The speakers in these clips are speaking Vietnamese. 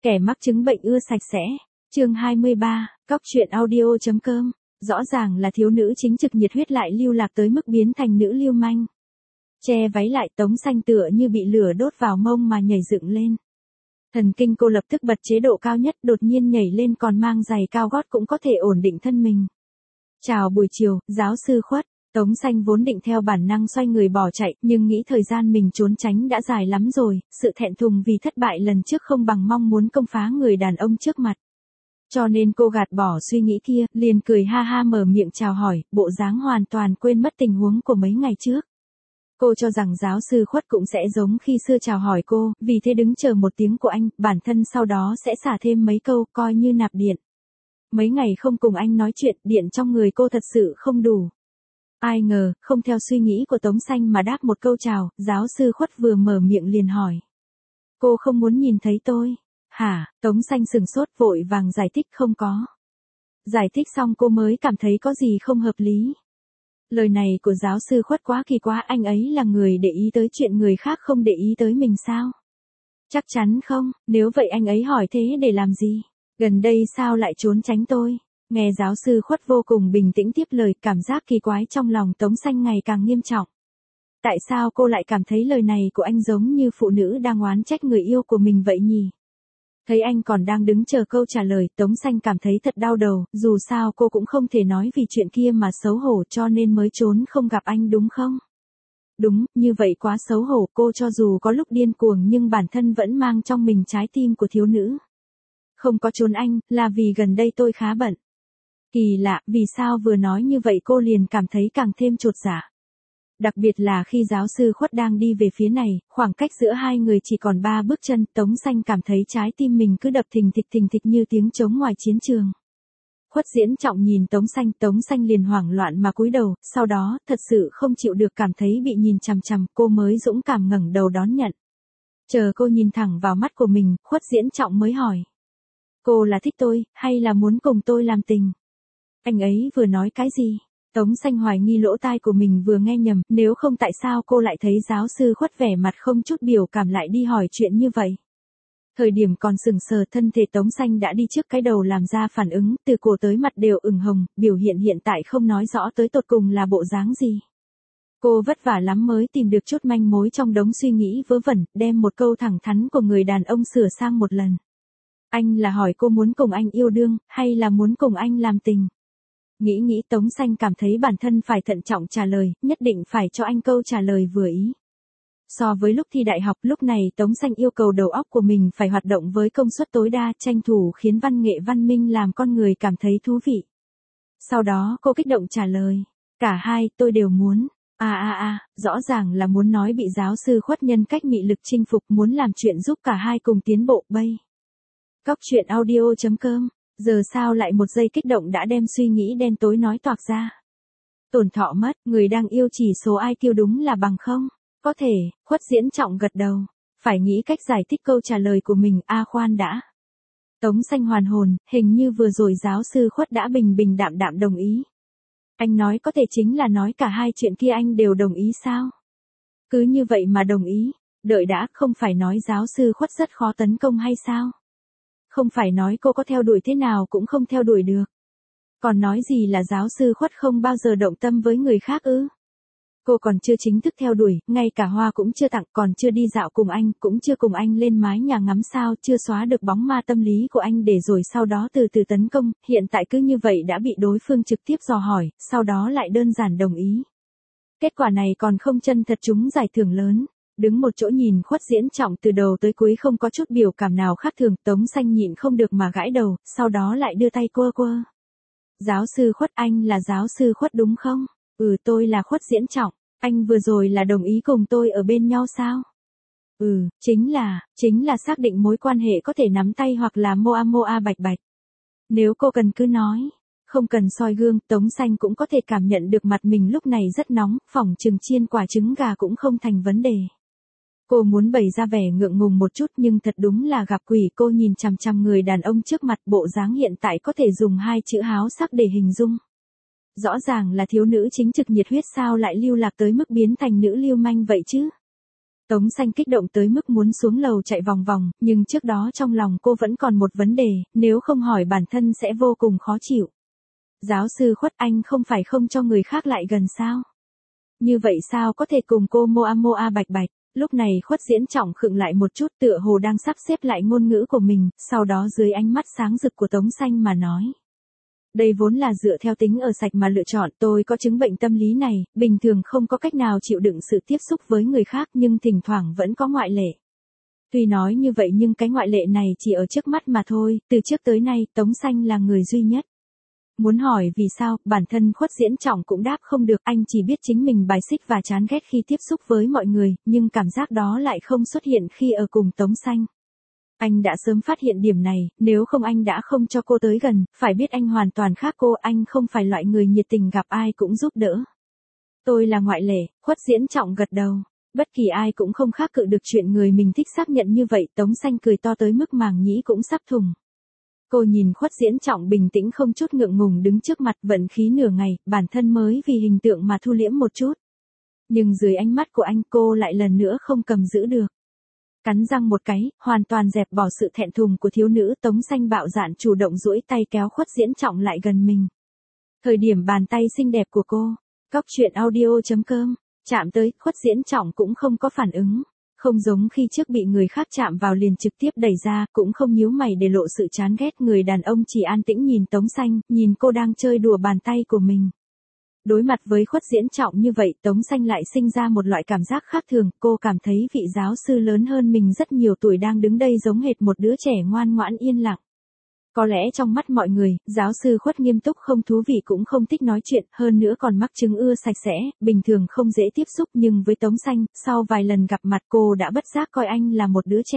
Kẻ mắc chứng bệnh ưa sạch sẽ. Chương 23, Cóc truyện audio.com. Rõ ràng là thiếu nữ chính trực nhiệt huyết lại lưu lạc tới mức biến thành nữ lưu manh. Che váy lại, Tống Xanh tựa như bị lửa đốt vào mông mà nhảy dựng lên. Thần kinh cô lập tức bật chế độ cao nhất, đột nhiên nhảy lên, còn mang giày cao gót cũng có thể ổn định thân mình. Chào buổi chiều, giáo sư Khuất. Tống Xanh vốn định theo bản năng xoay người bỏ chạy, nhưng nghĩ thời gian mình trốn tránh đã dài lắm rồi, sự thẹn thùng vì thất bại lần trước không bằng mong muốn công phá người đàn ông trước mặt. Cho nên cô gạt bỏ suy nghĩ kia, liền cười ha ha mở miệng chào hỏi, bộ dáng hoàn toàn quên mất tình huống của mấy ngày trước. Cô cho rằng giáo sư Khuất cũng sẽ giống khi xưa chào hỏi cô, vì thế đứng chờ một tiếng của anh, bản thân sau đó sẽ xả thêm mấy câu, coi như nạp điện. Mấy ngày không cùng anh nói chuyện, điện trong người cô thật sự không đủ. Ai ngờ, không theo suy nghĩ của Tống Xanh mà đáp một câu chào, giáo sư Khuất vừa mở miệng liền hỏi. Cô không muốn nhìn thấy tôi. Hả? Tống Xanh sừng sốt, vội vàng giải thích không có. Giải thích xong cô mới cảm thấy có gì không hợp lý. Lời này của giáo sư Khuất quá kỳ quá, anh ấy là người để ý tới chuyện người khác không để ý tới mình sao? Chắc chắn không, nếu vậy anh ấy hỏi thế để làm gì? Gần đây sao lại trốn tránh tôi? Nghe giáo sư Khuất vô cùng bình tĩnh tiếp lời, cảm giác kỳ quái trong lòng Tống Xanh ngày càng nghiêm trọng. Tại sao cô lại cảm thấy lời này của anh giống như phụ nữ đang oán trách người yêu của mình vậy nhỉ? Thấy anh còn đang đứng chờ câu trả lời, Tống Xanh cảm thấy thật đau đầu, dù sao cô cũng không thể nói vì chuyện kia mà xấu hổ cho nên mới trốn không gặp anh đúng không? Đúng, như vậy quá xấu hổ, cô cho dù có lúc điên cuồng nhưng bản thân vẫn mang trong mình trái tim của thiếu nữ. Không có trốn anh, là vì gần đây tôi khá bận. Kỳ lạ, vì sao vừa nói như vậy cô liền cảm thấy càng thêm chột dạ. Đặc biệt là khi giáo sư Khuất đang đi về phía này, khoảng cách giữa hai người chỉ còn 3 bước chân, Tống Xanh cảm thấy trái tim mình cứ đập thình thịch như tiếng trống ngoài chiến trường. Khuất Diễn Trọng nhìn Tống Xanh liền hoảng loạn mà cúi đầu, sau đó, thật sự không chịu được cảm thấy bị nhìn chằm chằm, cô mới dũng cảm ngẩng đầu đón nhận. Chờ cô nhìn thẳng vào mắt của mình, Khuất Diễn Trọng mới hỏi. Cô là thích tôi, hay là muốn cùng tôi làm tình? Anh ấy vừa nói cái gì? Tống Xanh hoài nghi lỗ tai của mình vừa nghe nhầm, nếu không tại sao cô lại thấy giáo sư Khuất vẻ mặt không chút biểu cảm lại đi hỏi chuyện như vậy. Thời điểm còn sừng sờ, thân thể Tống Xanh đã đi trước cái đầu làm ra phản ứng, từ cổ tới mặt đều ửng hồng, biểu hiện hiện tại không nói rõ tới tột cùng là bộ dáng gì. Cô vất vả lắm mới tìm được chút manh mối trong đống suy nghĩ vớ vẩn, đem một câu thẳng thắn của người đàn ông sửa sang một lần. Anh là hỏi cô muốn cùng anh yêu đương, hay là muốn cùng anh làm tình? Nghĩ Tống Xanh cảm thấy bản thân phải thận trọng trả lời, nhất định phải cho anh câu trả lời vừa ý. So với lúc thi đại học, lúc này Tống Xanh yêu cầu đầu óc của mình phải hoạt động với công suất tối đa, tranh thủ khiến văn nghệ văn minh làm con người cảm thấy thú vị. Sau đó cô kích động trả lời, cả hai, tôi đều muốn. Rõ ràng là muốn nói bị giáo sư Khuất nhân cách mị lực chinh phục, muốn làm chuyện giúp cả hai cùng tiến bộ bay. Cóc truyện audio.com. Giờ sao lại một giây kích động đã đem suy nghĩ đen tối nói toạc ra. Tổn thọ mất, người đang yêu chỉ số IQ đúng là bằng không? Có thể, Khuất Diễn Trọng gật đầu. Phải nghĩ cách giải thích câu trả lời của mình, khoan đã. Tống Xanh hoàn hồn, hình như vừa rồi giáo sư Khuất đã bình đạm đồng ý. Anh nói có thể chính là nói cả hai chuyện kia anh đều đồng ý sao? Cứ như vậy mà đồng ý, đợi đã, không phải nói giáo sư Khuất rất khó tấn công hay sao? Không phải nói cô có theo đuổi thế nào cũng không theo đuổi được. Còn nói gì là giáo sư Khuất không bao giờ động tâm với người khác ư? Cô còn chưa chính thức theo đuổi, ngay cả hoa cũng chưa tặng, còn chưa đi dạo cùng anh, cũng chưa cùng anh lên mái nhà ngắm sao, chưa xóa được bóng ma tâm lý của anh để rồi sau đó từ từ tấn công, hiện tại cứ như vậy đã bị đối phương trực tiếp dò hỏi, sau đó lại đơn giản đồng ý. Kết quả này còn không chân thật trúng giải thưởng lớn. Đứng một chỗ nhìn Khuất Diễn Trọng từ đầu tới cuối không có chút biểu cảm nào khác thường, Tống Xanh nhịn không được mà gãi đầu, sau đó lại đưa tay quơ. Giáo sư Khuất, anh là giáo sư Khuất đúng không? Tôi là Khuất Diễn Trọng, anh vừa rồi là đồng ý cùng tôi ở bên nhau sao? Chính là xác định mối quan hệ có thể nắm tay hoặc là moa bạch. Nếu cô cần cứ nói. Không cần soi gương, Tống Xanh cũng có thể cảm nhận được mặt mình lúc này rất nóng, phỏng chừng chiên quả trứng gà cũng không thành vấn đề. Cô muốn bày ra vẻ ngượng ngùng một chút nhưng thật đúng là gặp quỷ, cô nhìn chằm chằm người đàn ông trước mặt, bộ dáng hiện tại có thể dùng 2 chữ háo sắc để hình dung. Rõ ràng là thiếu nữ chính trực nhiệt huyết sao lại lưu lạc tới mức biến thành nữ lưu manh vậy chứ? Tống Xanh kích động tới mức muốn xuống lầu chạy vòng vòng, nhưng trước đó trong lòng cô vẫn còn một vấn đề, nếu không hỏi bản thân sẽ vô cùng khó chịu. Giáo sư Khuất, anh không phải không cho người khác lại gần sao? Như vậy sao có thể cùng cô moa bạch bạch? Lúc này Khuất Diễn Trọng khựng lại một chút, tựa hồ đang sắp xếp lại ngôn ngữ của mình, sau đó dưới ánh mắt sáng rực của Tống Xanh mà nói. Đây vốn là dựa theo tính ở sạch mà lựa chọn, tôi có chứng bệnh tâm lý này, bình thường không có cách nào chịu đựng sự tiếp xúc với người khác nhưng thỉnh thoảng vẫn có ngoại lệ. Tuy nói như vậy nhưng cái ngoại lệ này chỉ ở trước mắt mà thôi, từ trước tới nay Tống Xanh là người duy nhất. Muốn hỏi vì sao, bản thân Khuất Diễn Trọng cũng đáp không được, anh chỉ biết chính mình bài xích và chán ghét khi tiếp xúc với mọi người, nhưng cảm giác đó lại không xuất hiện khi ở cùng Tống Xanh. Anh đã sớm phát hiện điểm này, nếu không anh đã không cho cô tới gần, phải biết anh hoàn toàn khác cô, anh không phải loại người nhiệt tình gặp ai cũng giúp đỡ. Tôi là ngoại lệ, Khuất Diễn Trọng gật đầu. Bất kỳ ai cũng không khác cự được chuyện người mình thích xác nhận như vậy, Tống Xanh cười to tới mức màng nhĩ cũng sắp thùng. Cô nhìn Khuất Diễn Trọng bình tĩnh không chút ngượng ngùng đứng trước mặt, vận khí nửa ngày, bản thân mới vì hình tượng mà thu liễm một chút. Nhưng dưới ánh mắt của anh cô lại lần nữa không cầm giữ được. Cắn răng một cái, hoàn toàn dẹp bỏ sự thẹn thùng của thiếu nữ, Tống Xanh bạo dạn chủ động duỗi tay kéo Khuất Diễn Trọng lại gần mình. Thời điểm bàn tay xinh đẹp của cô, Cóc Truyện Audio.com, chạm tới, Khuất Diễn Trọng cũng không có phản ứng. Không giống khi trước bị người khác chạm vào liền trực tiếp đẩy ra, cũng không nhíu mày để lộ sự chán ghét, người đàn ông chỉ an tĩnh nhìn Tống Xanh, nhìn cô đang chơi đùa bàn tay của mình. Đối mặt với Khuất Diễn Trọng như vậy, Tống Xanh lại sinh ra một loại cảm giác khác thường, cô cảm thấy vị giáo sư lớn hơn mình rất nhiều tuổi đang đứng đây giống hệt một đứa trẻ ngoan ngoãn yên lặng. Có lẽ trong mắt mọi người, giáo sư Khuất nghiêm túc không thú vị cũng không thích nói chuyện, hơn nữa còn mắc chứng ưa sạch sẽ, bình thường không dễ tiếp xúc, nhưng với Tống Xanh, sau vài lần gặp mặt cô đã bất giác coi anh là một đứa trẻ.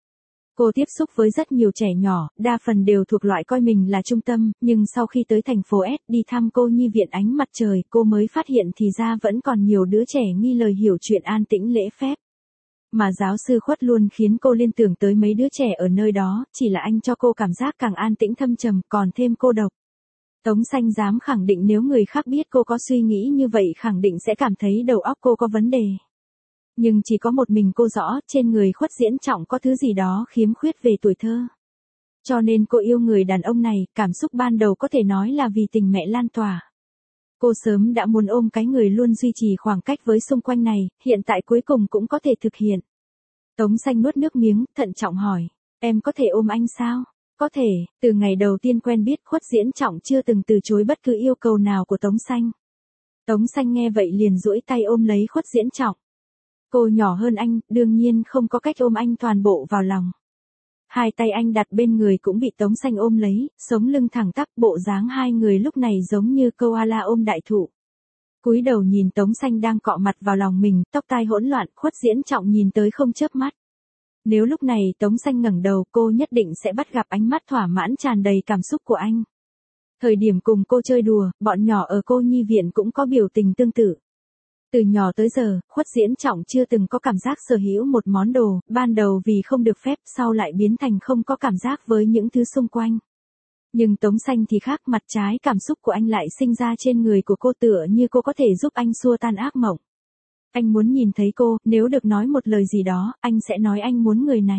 Cô tiếp xúc với rất nhiều trẻ nhỏ, đa phần đều thuộc loại coi mình là trung tâm, nhưng sau khi tới thành phố S đi thăm cô nhi viện Ánh Mặt Trời, cô mới phát hiện thì ra vẫn còn nhiều đứa trẻ nghi lời hiểu chuyện an tĩnh lễ phép. Mà giáo sư Khuất luôn khiến cô liên tưởng tới mấy đứa trẻ ở nơi đó, chỉ là anh cho cô cảm giác càng an tĩnh thâm trầm, còn thêm cô độc. Tống Xanh dám khẳng định nếu người khác biết cô có suy nghĩ như vậy khẳng định sẽ cảm thấy đầu óc cô có vấn đề. Nhưng chỉ có một mình cô rõ, trên người Khuất Diễn Trọng có thứ gì đó khiếm khuyết về tuổi thơ. Cho nên cô yêu người đàn ông này, cảm xúc ban đầu có thể nói là vì tình mẹ lan tỏa. Cô sớm đã muốn ôm cái người luôn duy trì khoảng cách với xung quanh này, hiện tại cuối cùng cũng có thể thực hiện. Tống Xanh nuốt nước miếng, thận trọng hỏi, em có thể ôm anh sao? Có thể, từ ngày đầu tiên quen biết Khuất Diễn Trọng chưa từng từ chối bất cứ yêu cầu nào của Tống Xanh. Tống Xanh nghe vậy liền duỗi tay ôm lấy Khuất Diễn Trọng. Cô nhỏ hơn anh, đương nhiên không có cách ôm anh toàn bộ vào lòng. Hai tay anh đặt bên người cũng bị Tống Xanh ôm lấy, sống lưng thẳng tắp, bộ dáng hai người lúc này giống như koala ôm đại thụ. Cúi đầu nhìn Tống Xanh đang cọ mặt vào lòng mình, tóc tai hỗn loạn, Khuất Diễn Trọng nhìn tới không chớp mắt. Nếu lúc này Tống Xanh ngẩng đầu, cô nhất định sẽ bắt gặp ánh mắt thỏa mãn tràn đầy cảm xúc của anh. Thời điểm cùng cô chơi đùa, bọn nhỏ ở cô nhi viện cũng có biểu tình tương tự. Từ nhỏ tới giờ, Khuất Diễn Trọng chưa từng có cảm giác sở hữu một món đồ, ban đầu vì không được phép, sau lại biến thành không có cảm giác với những thứ xung quanh. Nhưng Tống Xanh thì khác, mặt trái cảm xúc của anh lại sinh ra trên người của cô, tựa như cô có thể giúp anh xua tan ác mộng. Anh muốn nhìn thấy cô, nếu được nói một lời gì đó, anh sẽ nói anh muốn người này.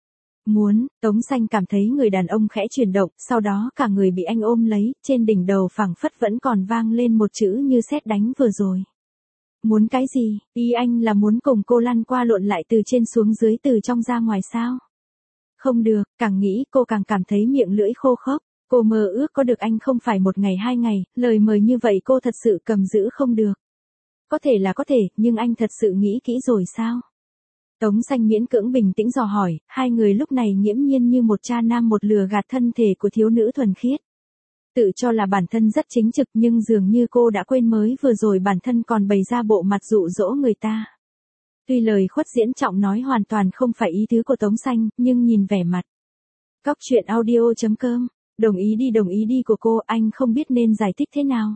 Muốn, Tống Xanh cảm thấy người đàn ông khẽ chuyển động, sau đó cả người bị anh ôm lấy, trên đỉnh đầu phảng phất vẫn còn vang lên một chữ như sét đánh vừa rồi. Muốn cái gì? Ý anh là muốn cùng cô lăn qua lộn lại từ trên xuống dưới, từ trong ra ngoài sao? Không được, càng nghĩ cô càng cảm thấy miệng lưỡi khô khốc. Cô mơ ước có được anh không phải một ngày hai ngày, lời mời như vậy cô thật sự cầm giữ không được. Có thể là có thể, nhưng anh thật sự nghĩ kỹ rồi sao? Tống Xanh miễn cưỡng bình tĩnh dò hỏi, hai người lúc này nghiễm nhiên như một cha nam một lừa gạt thân thể của thiếu nữ thuần khiết. Tự cho là bản thân rất chính trực nhưng dường như cô đã quên mới vừa rồi bản thân còn bày ra bộ mặt dụ dỗ người ta. Tuy lời Khuất Diễn Trọng nói hoàn toàn không phải ý tứ của Tống Xanh, nhưng nhìn vẻ mặt. Cóc Truyện Audio.com, đồng ý đi của cô, anh không biết nên giải thích thế nào.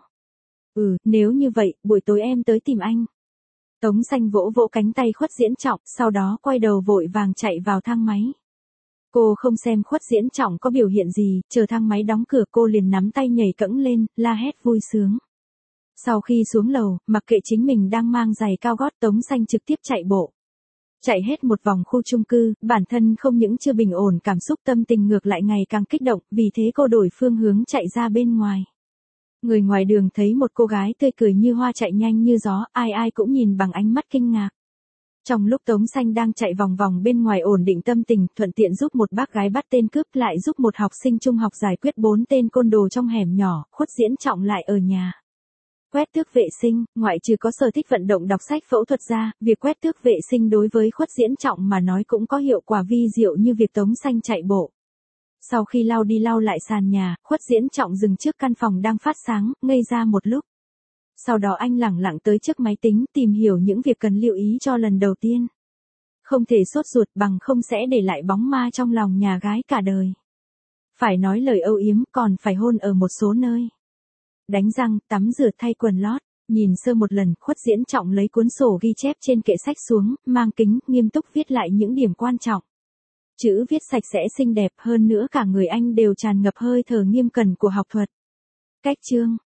Nếu như vậy, buổi tối em tới tìm anh. Tống Xanh vỗ vỗ cánh tay Khuất Diễn Trọng, sau đó quay đầu vội vàng chạy vào thang máy. Cô không xem Khuất Diễn Trọng có biểu hiện gì, chờ thang máy đóng cửa cô liền nắm tay nhảy cẫng lên, la hét vui sướng. Sau khi xuống lầu, mặc kệ chính mình đang mang giày cao gót, Tống Xanh trực tiếp chạy bộ. Chạy hết một vòng khu chung cư, bản thân không những chưa bình ổn cảm xúc, tâm tình ngược lại ngày càng kích động, vì thế cô đổi phương hướng chạy ra bên ngoài. Người ngoài đường thấy một cô gái tươi cười như hoa chạy nhanh như gió, ai ai cũng nhìn bằng ánh mắt kinh ngạc. Trong lúc Tống Xanh đang chạy vòng vòng bên ngoài ổn định tâm tình, thuận tiện giúp một bác gái bắt tên cướp, lại giúp một học sinh trung học giải quyết 4 tên côn đồ trong hẻm nhỏ, Khuất Diễn Trọng lại ở nhà. Quét tước vệ sinh, ngoại trừ có sở thích vận động đọc sách phẫu thuật ra, việc quét tước vệ sinh đối với Khuất Diễn Trọng mà nói cũng có hiệu quả vi diệu như việc Tống Xanh chạy bộ. Sau khi lau đi lau lại sàn nhà, Khuất Diễn Trọng dừng trước căn phòng đang phát sáng, ngây ra một lúc. Sau đó anh lẳng lặng tới trước máy tính tìm hiểu những việc cần lưu ý cho lần đầu tiên. Không thể sốt ruột, bằng không sẽ để lại bóng ma trong lòng nhà gái cả đời. Phải nói lời âu yếm, còn phải hôn ở một số nơi. Đánh răng, tắm rửa, thay quần lót. Nhìn sơ một lần, Khuất Diễn Trọng lấy cuốn sổ ghi chép trên kệ sách xuống, mang kính, nghiêm túc viết lại những điểm quan trọng. Chữ viết sạch sẽ xinh đẹp, hơn nữa cả người anh đều tràn ngập hơi thở nghiêm cẩn của học thuật. Cách chương